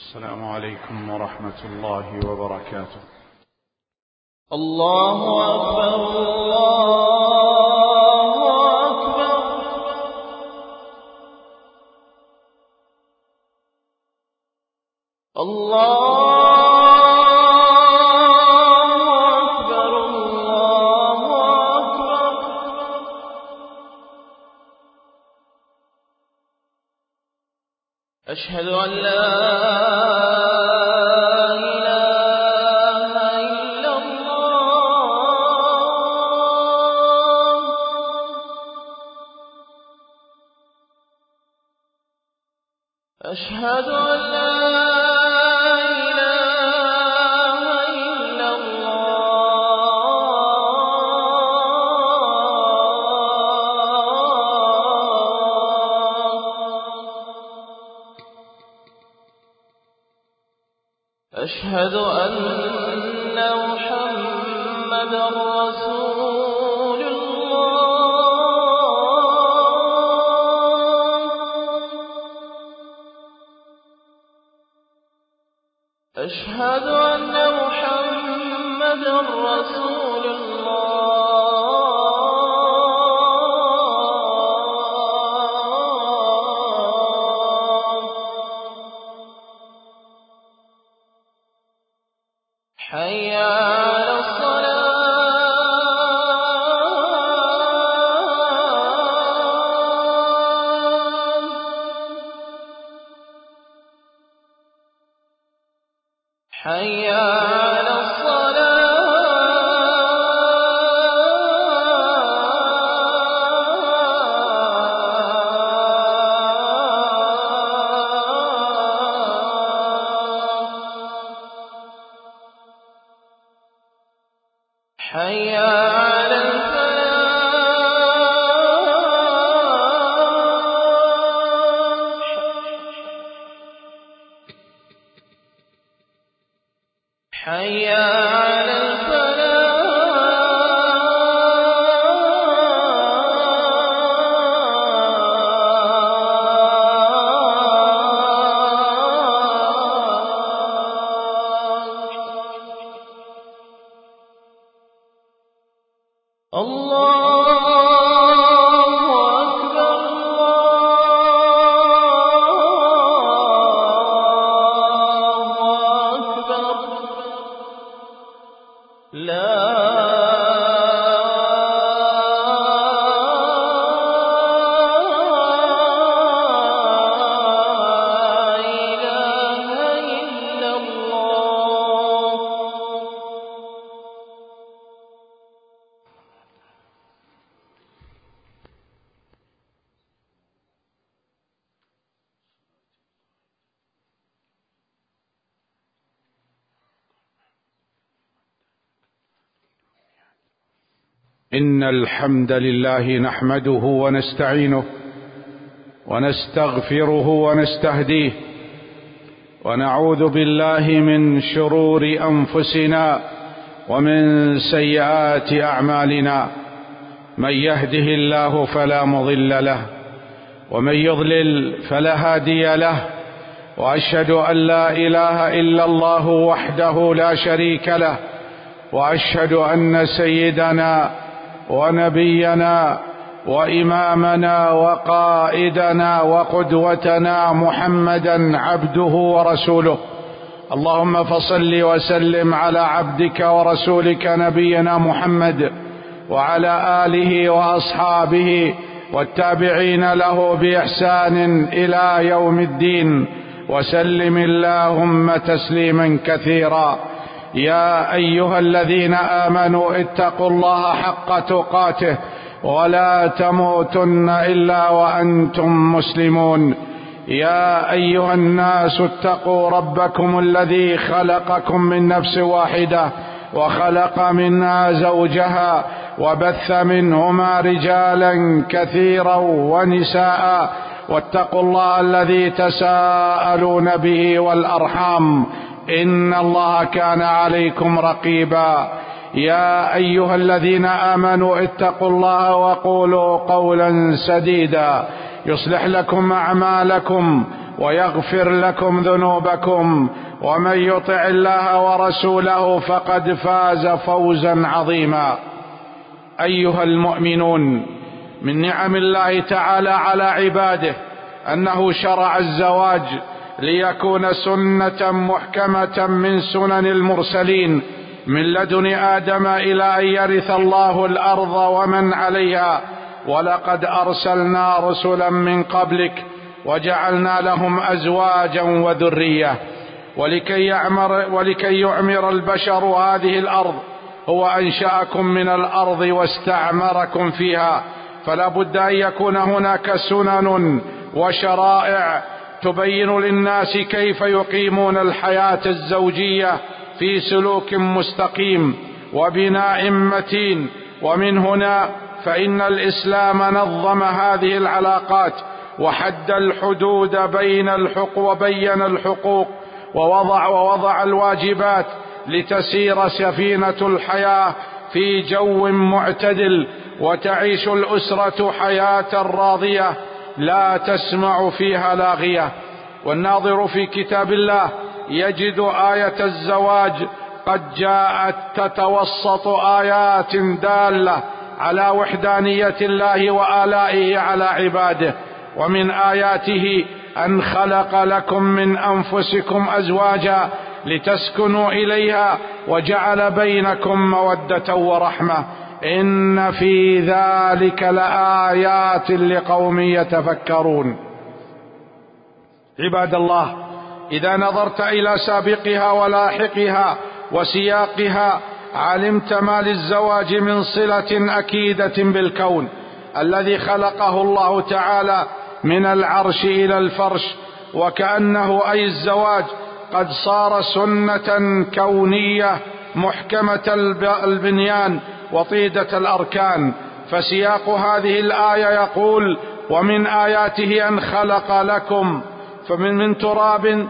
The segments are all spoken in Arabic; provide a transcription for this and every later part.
السلام عليكم ورحمة الله وبركاته. الله أكبر الله أكبر. الله أكبر الله أكبر. أشهد أن لا أشهد أن لا إله إلا الله. أشهد أن محمدا رسول أشهد أن محمدا رسول الله. حي على حي على حي على حي على إن الحمد لله نحمده ونستعينه ونستغفره ونستهديه ونعوذ بالله من شرور أنفسنا ومن سيئات أعمالنا. من يهده الله فلا مضل له ومن يضلل فلا هادي له، وأشهد أن لا إله إلا الله وحده لا شريك له، وأشهد أن سيدنا ونبينا وإمامنا وقائدنا وقدوتنا محمدا عبده ورسوله. اللهم فصل وسلم على عبدك ورسولك نبينا محمد وعلى آله وأصحابه والتابعين له بإحسان إلى يوم الدين، وسلم اللهم تسليما كثيرا. يا أيها الذين آمنوا اتقوا الله حق تقاته ولا تموتن إلا وأنتم مسلمون. يا أيها الناس اتقوا ربكم الذي خلقكم من نفس واحدة وخلق منها زوجها وبث منهما رجالا كثيرا ونساء، واتقوا الله الذي تساءلون به والأرحام، إن الله كان عليكم رقيبا. يا أيها الذين آمنوا اتقوا الله وقولوا قولا سديدا يصلح لكم أعمالكم ويغفر لكم ذنوبكم، ومن يطع الله ورسوله فقد فاز فوزا عظيما. أيها المؤمنون، من نعم الله تعالى على عباده أنه شرع الزواج ليكون سنة محكمة من سنن المرسلين من لدن آدم إلى أن يرث الله الأرض ومن عليها. ولقد أرسلنا رسلا من قبلك وجعلنا لهم أزواجا وذرية. ولكي يعمر البشر هذه الأرض هو أنشأكم من الأرض واستعمركم فيها، فلا بد أن يكون هناك سنن وشرائع تبين للناس كيف يقيمون الحياة الزوجية في سلوك مستقيم وبناء متين. ومن هنا فإن الإسلام نظم هذه العلاقات وحد الحدود وبين الحقوق ووضع الواجبات لتسير سفينة الحياة في جو معتدل، وتعيش الأسرة حياة راضية لا تسمع فيها لاغية. والناظر في كتاب الله يجد آية الزواج قد جاءت تتوسط آيات دالة على وحدانية الله وآلائه على عباده. ومن آياته أن خلق لكم من أنفسكم أزواجا لتسكنوا إليها وجعل بينكم مودة ورحمة، إن في ذلك لآيات لقوم يتفكرون. عباد الله، إذا نظرت إلى سابقها ولاحقها وسياقها علمت ما للزواج من صلة أكيدة بالكون الذي خلقه الله تعالى من العرش إلى الفرش، وكأنه أي الزواج قد صار سنة كونية محكمة البنيان وطيدة الأركان. فسياق هذه الآية يقول: ومن آياته أن خلق لكم من تراب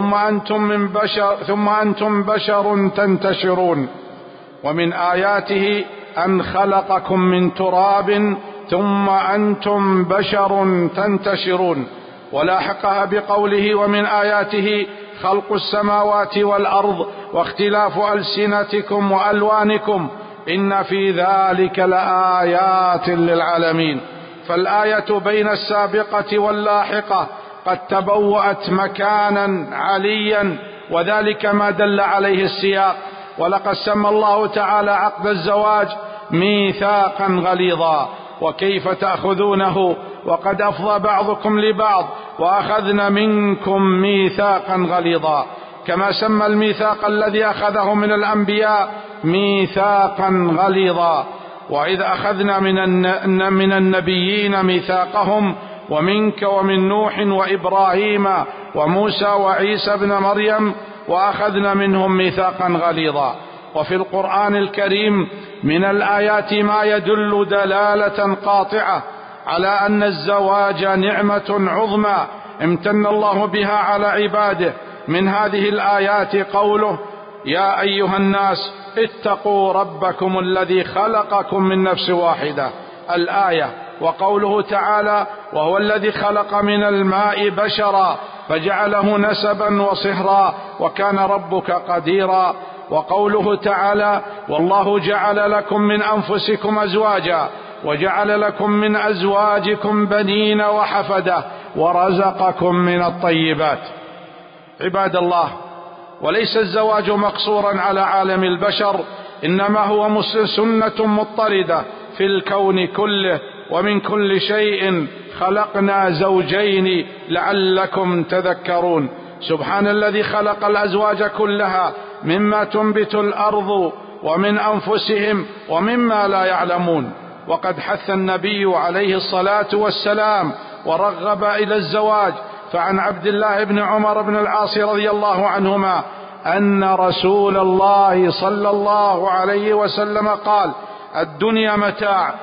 ثم أنتم بشر تنتشرون. ومن آياته أن خلقكم من تراب ثم أنتم بشر تنتشرون. ولاحقها بقوله: ومن آياته خلق السماوات والأرض واختلاف ألسنتكم وألوانكم إن في ذلك لآيات للعالمين. فالآية بين السابقة واللاحقة قد تبوأت مكانا عليا، وذلك ما دل عليه السياق. ولقد سمى الله تعالى عقد الزواج ميثاقا غليظا، وكيف تأخذونه وقد أفضى بعضكم لبعض وأخذنا منكم ميثاقا غليظا، كما سمى الميثاق الذي أخذه من الأنبياء ميثاقا غليظا. وإذ أخذنا من النبيين ميثاقهم ومنك ومن نوح وإبراهيم وموسى وعيسى بن مريم وأخذنا منهم ميثاقا غليظا. وفي القرآن الكريم من الآيات ما يدل دلالة قاطعة على أن الزواج نعمة عظمى امتن الله بها على عباده. من هذه الآيات قوله: يا أيها الناس اتقوا ربكم الذي خلقكم من نفس واحدة، الآية. وقوله تعالى: وهو الذي خلق من الماء بشرا فجعله نسبا وصهرا وكان ربك قديرا. وقوله تعالى: والله جعل لكم من أنفسكم أزواجا وجعل لكم من أزواجكم بنين وحفدة ورزقكم من الطيبات. عباد الله، وليس الزواج مقصورا على عالم البشر، إنما هو سنة مضطردة في الكون كله. ومن كل شيء خلقنا زوجين لعلكم تذكرون. سبحان الذي خلق الأزواج كلها مما تنبت الأرض ومن أنفسهم ومما لا يعلمون. وقد حث النبي عليه الصلاة والسلام ورغب إلى الزواج. فعن عبد الله بن عمر بن العاص رضي الله عنهما أن رسول الله صلى الله عليه وسلم قال: الدنيا متاع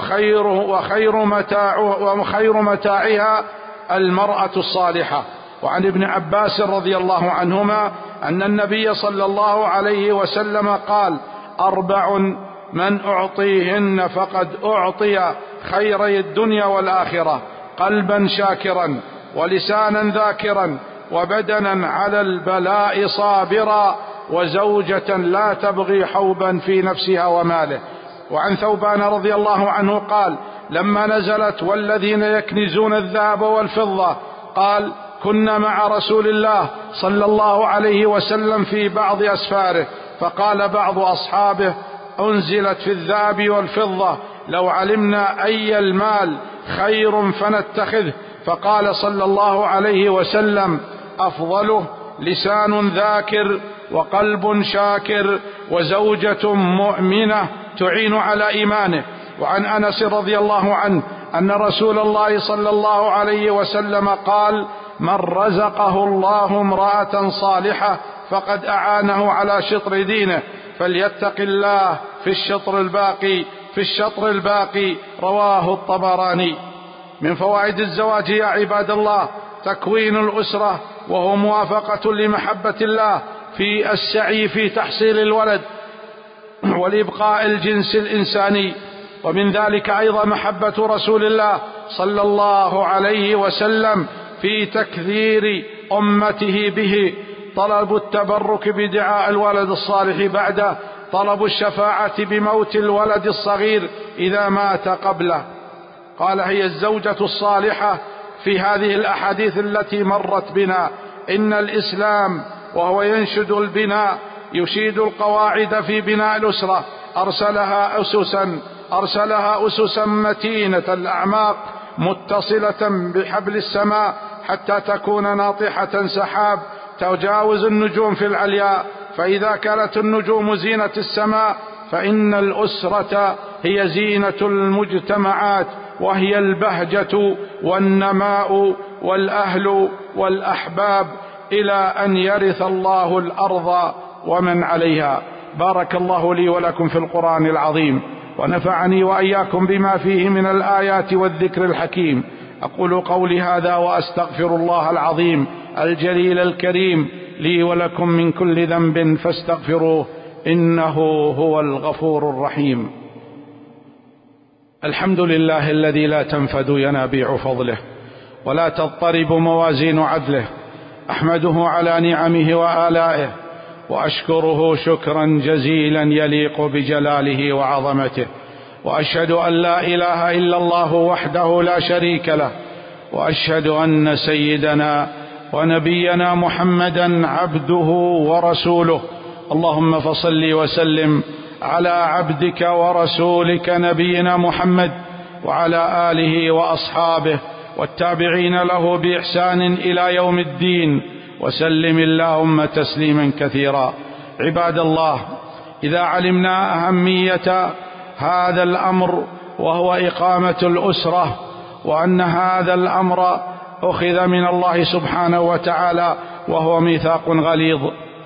وخير متاعها المرأة الصالحة. وعن ابن عباس رضي الله عنهما أن النبي صلى الله عليه وسلم قال: 4 من أعطيهن فقد أعطي خيري الدنيا والآخرة: قلبا شاكرا ولسانا ذاكرا، وبدنا على البلاء صابرا، وزوجة لا تبغي حوبا في نفسها وماله. وعن ثوبان رضي الله عنه قال: لما نزلت والذين يكنزون الذهب والفضة، قال: كنا مع رسول الله صلى الله عليه وسلم في بعض أسفاره، فقال بعض أصحابه: أنزلت في الذهب والفضة، لو علمنا أي المال خير فنتخذه. فقال صلى الله عليه وسلم: أفضله لسان ذاكر، وقلب شاكر، وزوجة مؤمنة تعين على إيمانه. وعن أنس رضي الله عنه أن رسول الله صلى الله عليه وسلم قال: من رزقه الله امرأة صالحة فقد أعانه على شطر دينه، فليتق الله في الشطر الباقي. رواه الطبراني. من فوائد الزواج يا عباد الله تكوين الأسرة، وهو موافقة لمحبة الله في السعي في تحصيل الولد والإبقاء الجنس الإنساني. ومن ذلك أيضا محبة رسول الله صلى الله عليه وسلم في تكثير أمته به، طلب التبرك بدعاء الولد الصالح بعده، طلب الشفاعة بموت الولد الصغير إذا مات قبله. قال: هي الزوجة الصالحة في هذه الأحاديث التي مرت بنا. إن الإسلام وهو ينشد البناء، يشيد القواعد في بناء الأسرة، أرسلها أسسا متينة الأعماق متصلة بحبل السماء، حتى تكون ناطحة سحاب تجاوز النجوم في العلياء. فإذا كانت النجوم زينة السماء، فإن الأسرة هي زينة المجتمعات، وهي البهجة والنماء والأهل والأحباب، إلى أن يرث الله الأرض ومن عليها. بارك الله لي ولكم في القرآن العظيم، ونفعني وإياكم بما فيه من الآيات والذكر الحكيم. أقول قولي هذا وأستغفر الله العظيم الجليل الكريم لي ولكم من كل ذنب فاستغفروه، إنه هو الغفور الرحيم. الحمد لله الذي لا تنفد ينابيع فضله ولا تضطرب موازين عدله، أحمده على نعمه وآلائه، وأشكره شكرا جزيلا يليق بجلاله وعظمته، وأشهد أن لا إله إلا الله وحده لا شريك له، وأشهد أن سيدنا ونبينا محمدا عبده ورسوله. اللهم فصل وسلم على عبدك ورسولك نبينا محمد وعلى آله وأصحابه والتابعين له بإحسان إلى يوم الدين، وسلم اللهم تسليما كثيرا. عباد الله، إذا علمنا أهمية هذا الأمر وهو إقامة الأسرة، وأن هذا الأمر أخذ من الله سبحانه وتعالى وهو ميثاق غليظ،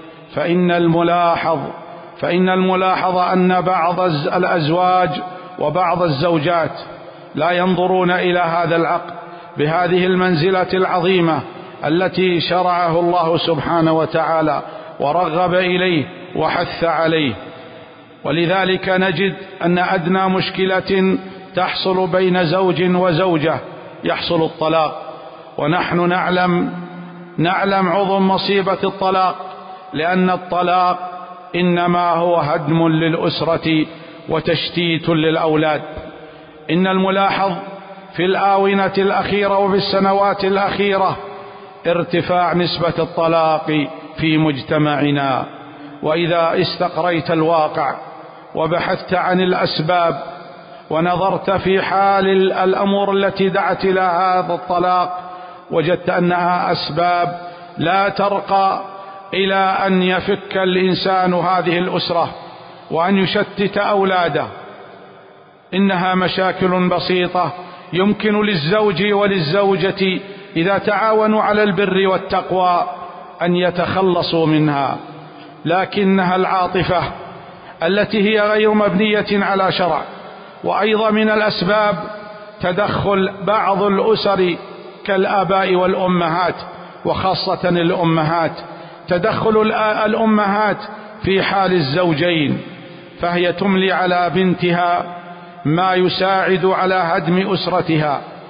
فإن الملاحظ أن بعض الأزواج وبعض الزوجات لا ينظرون إلى هذا العقد بهذه المنزلة العظيمة التي شرعه الله سبحانه وتعالى ورغب إليه وحث عليه. ولذلك نجد أن أدنى مشكلة تحصل بين زوج وزوجة يحصل الطلاق، ونحن نعلم عظم مصيبة الطلاق، لأن الطلاق إنما هو هدم للأسرة وتشتيت للأولاد. إن الملاحظ في الآونة الأخيرة وفي السنوات الأخيرة ارتفاع نسبة الطلاق في مجتمعنا. وإذا استقريت الواقع وبحثت عن الأسباب ونظرت في حال الأمور التي دعت إلى هذا الطلاق، وجدت أنها أسباب لا ترقى إلى أن يفك الإنسان هذه الأسرة وأن يشتت أولاده. إنها مشاكل بسيطة يمكن للزوج وللزوجة إذا تعاونوا على البر والتقوى أن يتخلصوا منها، لكنها العاطفة التي هي غير مبنية على شرع. وأيضا من الأسباب تدخل بعض الأسر كالآباء والأمهات، وخاصة الأمهات، تدخل الأمهات في حال الزوجين، فهي تملي على بنتها ما يساعد على هدم أسرتها،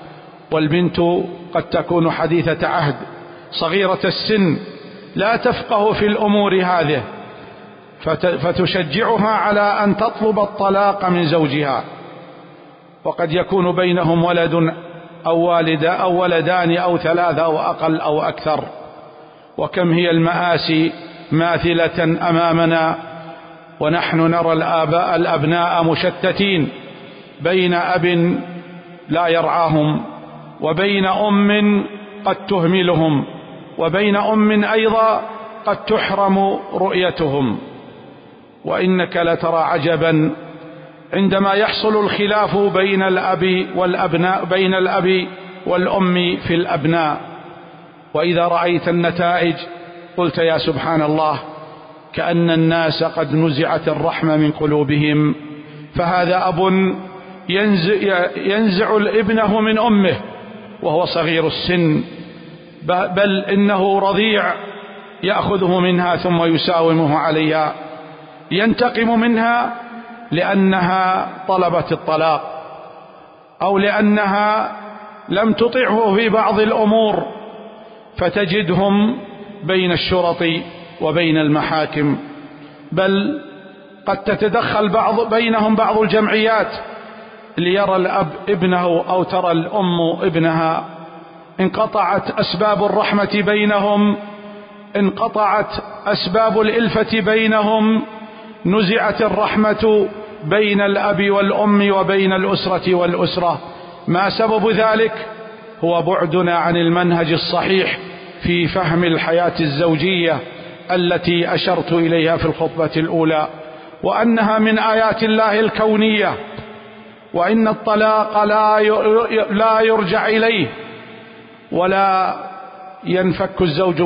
والبنت قد تكون حديثة عهد صغيرة السن لا تفقه في الأمور هذه، فتشجعها على أن تطلب الطلاق من زوجها، وقد يكون بينهم ولد أو والدة أو ولدان أو ثلاثة أو أقل أو أكثر. وكم هي المآسي ماثلة أمامنا ونحن نرى الأبناء مشتتين بين أب لا يرعاهم، وبين أم قد تهملهم، وبين أم أيضا قد تحرم رؤيتهم. وإنك لترى عجبا عندما يحصل الخلاف بين الأب والأبناء، بين الأب والأم في الأبناء، وإذا رأيت النتائج قلت يا سبحان الله، كأن الناس قد نزعت الرحمة من قلوبهم. فهذا أب ينزع ابنه من أمه وهو صغير السن، بل إنه رضيع، يأخذه منها ثم يساومه عليها، ينتقم منها لأنها طلبت الطلاق أو لأنها لم تطعه في بعض الأمور، فتجدهم بين الشرط وبين المحاكم، بل قد تتدخل بينهم بعض الجمعيات ليرى الأب ابنه أو ترى الأم ابنها. انقطعت أسباب الرحمة بينهم، انقطعت أسباب الإلفة بينهم، نزعت الرحمة بين الأب والأم وبين الأسرة والأسرة. ما سبب ذلك؟ هو بعدنا عن المنهج الصحيح في فهم الحياة الزوجية التي أشرت إليها في الخطبة الأولى، وأنها من آيات الله الكونية، وإن الطلاق لا يرجع إليه، ولا ينفك الزوج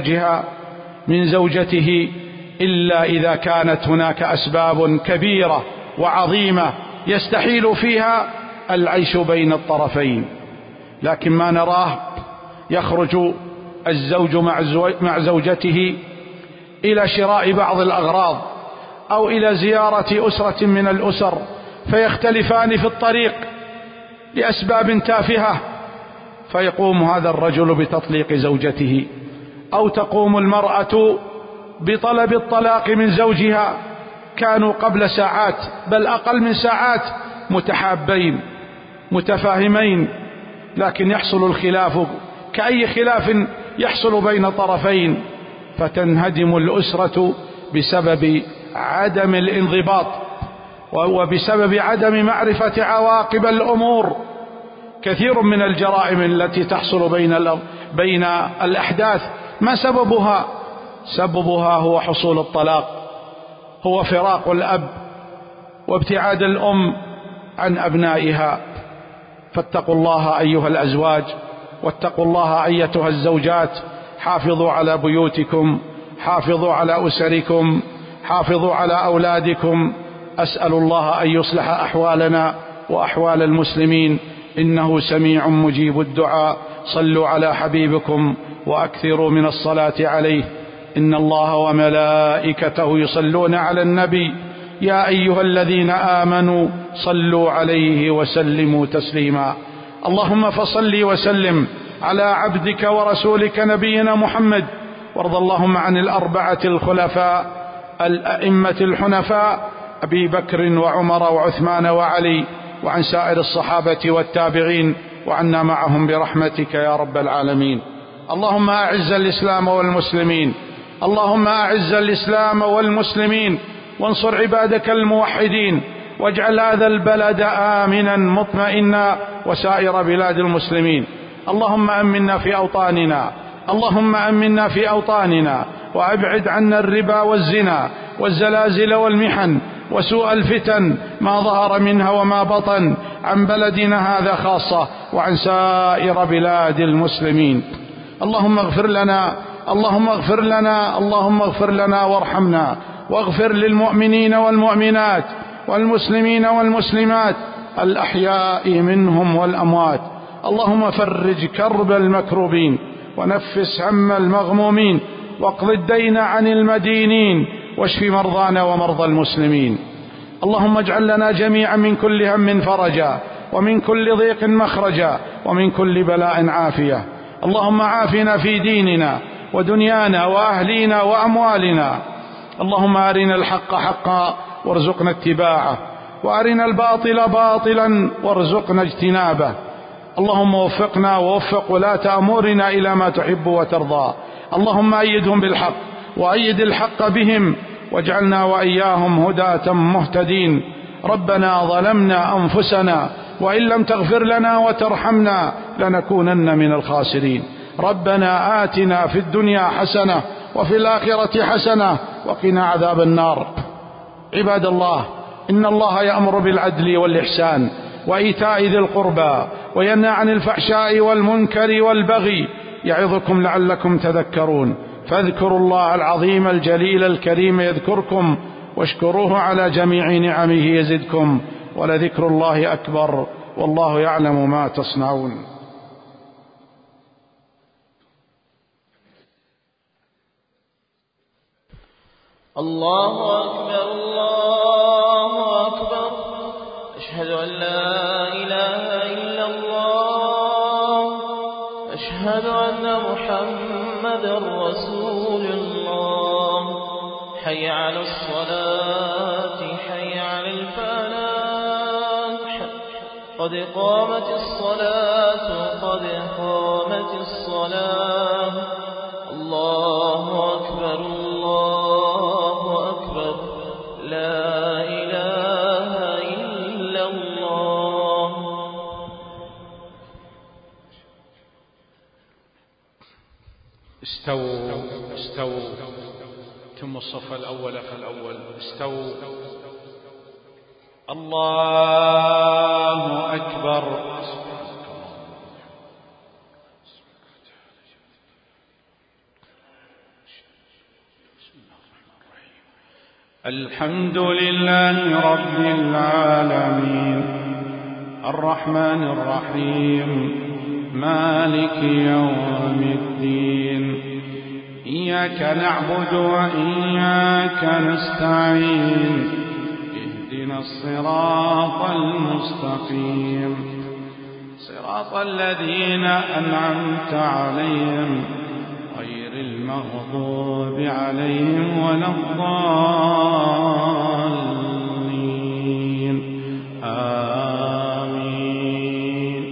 من زوجته إلا إذا كانت هناك أسباب كبيرة وعظيمة يستحيل فيها العيش بين الطرفين. لكن ما نراه يخرج الزوج مع زوجته إلى شراء بعض الأغراض أو إلى زيارة أسرة من الأسر، فيختلفان في الطريق لأسباب تافهة، فيقوم هذا الرجل بتطليق زوجته، أو تقوم المرأة بطلب الطلاق من زوجها. كانوا قبل ساعات بل أقل من ساعات متحابين متفاهمين، لكن يحصل الخلاف كأي خلاف يحصل بين طرفين، فتنهدم الأسرة بسبب عدم الانضباط وبسبب عدم معرفة عواقب الأمور. كثير من الجرائم التي تحصل بين الأحداث ما سببها؟ سببها هو حصول الطلاق، هو فراق الأب وابتعاد الأم عن أبنائها. فاتقوا الله أيها الأزواج، واتقوا الله أيتها الزوجات، حافظوا على بيوتكم، حافظوا على أسركم، حافظوا على أولادكم. أسأل الله أن يصلح أحوالنا وأحوال المسلمين، إنه سميع مجيب الدعاء. صلوا على حبيبكم وأكثروا من الصلاة عليه، إن الله وملائكته يصلون على النبي، يا أيها الذين آمنوا صلوا عليه وسلموا تسليما. اللهم فصل وسلم على عبدك ورسولك نبينا محمد، وارض اللهم عن الأربعة الخلفاء الأئمة الحنفاء أبي بكر وعمر وعثمان وعلي، وعن سائر الصحابة والتابعين، وعنا معهم برحمتك يا رب العالمين. اللهم أعز الإسلام والمسلمين، اللهم أعز الإسلام والمسلمين، وانصر عبادك الموحدين، واجعل هذا البلد آمنا مطمئنا وسائر بلاد المسلمين. اللهم أمنا في أوطاننا، اللهم أمنا في أوطاننا، وأبعد عنا الربا والزنا والزلازل والمحن وسوء الفتن ما ظهر منها وما بطن، عن بلدنا هذا خاصة وعن سائر بلاد المسلمين. اللهم اغفر لنا، اللهم اغفر لنا، اللهم اغفر لنا وارحمنا، واغفر للمؤمنين والمؤمنات والمسلمين والمسلمات الأحياء منهم والأموات. اللهم فرج كرب المكروبين، ونفس هم المغمومين، واقض الدين عن المدينين، واشف مرضانا ومرضى المسلمين. اللهم اجعل لنا جميعا من كل هم فرجا، ومن كل ضيق مخرجا، ومن كل بلاء عافية. اللهم عافنا في ديننا ودنيانا وأهلينا وأموالنا. اللهم أرنا الحق حقا وارزقنا اتباعه، وأرنا الباطل باطلا وارزقنا اجتنابه. اللهم وفقنا ووفق ولاة أمورنا إلى ما تحب وترضى. اللهم أيدهم بالحق وأيد الحق بهم، واجعلنا وإياهم هداة مهتدين. ربنا ظلمنا أنفسنا وإن لم تغفر لنا وترحمنا لنكونن من الخاسرين. ربنا آتنا في الدنيا حسنة وفي الآخرة حسنة وقنا عذاب النار. عباد الله، إن الله يأمر بالعدل والإحسان وإيتاء ذي القربى وينهى عن الفحشاء والمنكر والبغي، يعظكم لعلكم تذكرون. فاذكروا الله العظيم الجليل الكريم يذكركم، واشكروه على جميع نعمه يزدكم، ولذكر الله أكبر، والله يعلم ما تصنعون. الله أكبر الله أكبر، أشهد أن لا إله إلا الله، أشهد أن محمدا رسول الله. حي على الصلاة حي على الفلاح، قد قامت الصلاة قد قامت الصلاة. الله أكبر الله أكبر، لا إله إلا الله. استووا استووا، تم الصف الأول فالأول. استووا. الله أكبر. الحمد لله رب العالمين، الرحمن الرحيم، مالك يوم الدين. إياك نعبد وإياك نستعين، اهدنا الصراط المستقيم، صراط الذين أنعمت عليهم غير المغضوب عليهم ولا الضالين. آمين.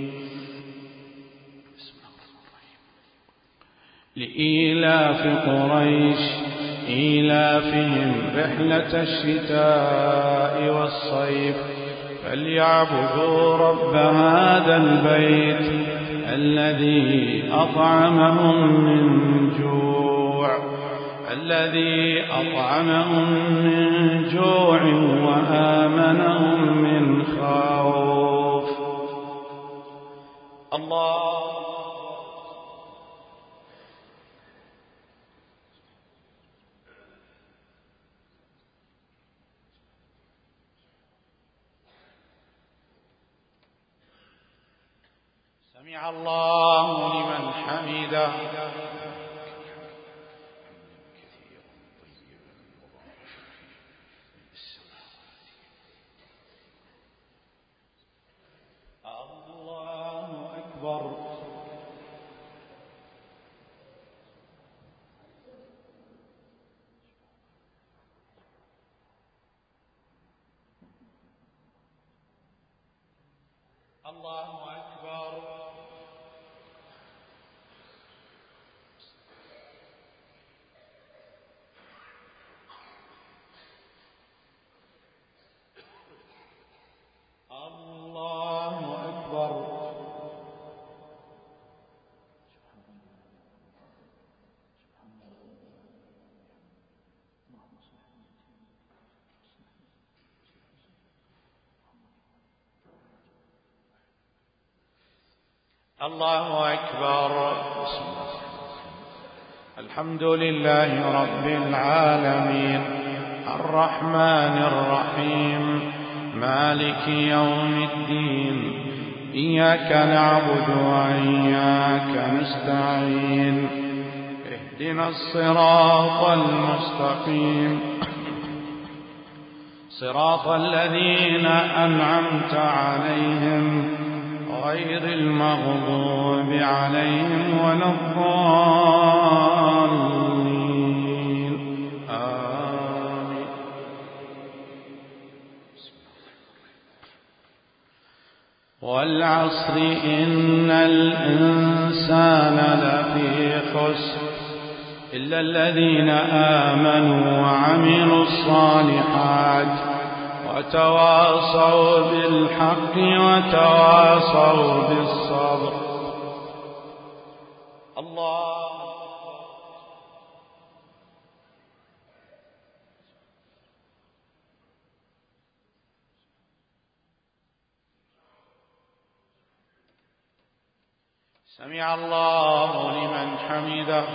لإيلاف قريش إيلافهم رحلة الشتاء والصيف، فليعبدوا رب هذا البيت الذي أطعمهم من جوع وآمنهم من خوف. الله. سمع الله لمن حمده. الله أكبر. الله أكبر. الله أكبر. الله أكبر. بسم الله. الحمد لله رب العالمين، الرحمن الرحيم، مالك يوم الدين. إياك نعبد وإياك نستعين، اهدنا الصراط المستقيم، صراط الذين أنعمت عليهم غير المغضوب عليهم ولا الضالين آمين. والعصر إن الإنسان لفي خسر إلا الذين آمنوا وعملوا الصالحات وتواصوا بالحق وتواصوا بالصبر. الله سمع الله لمن حمده.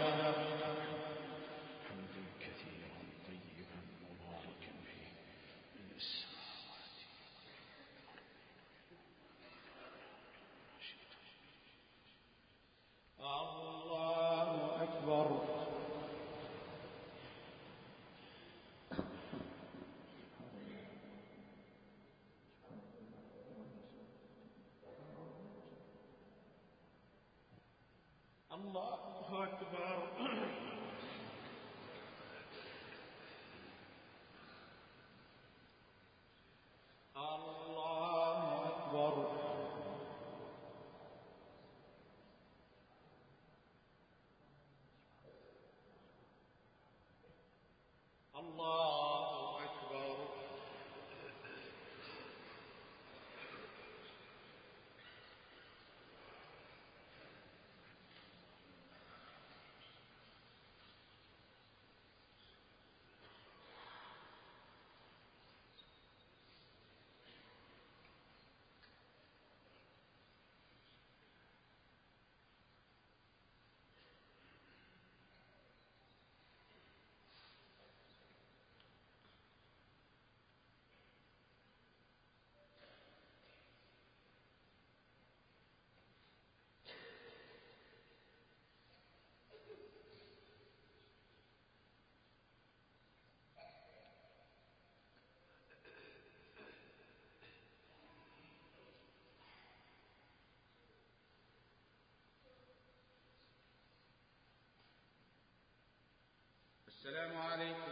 الله أكبر. الله أكبر. الله أكبر. السلام عليكم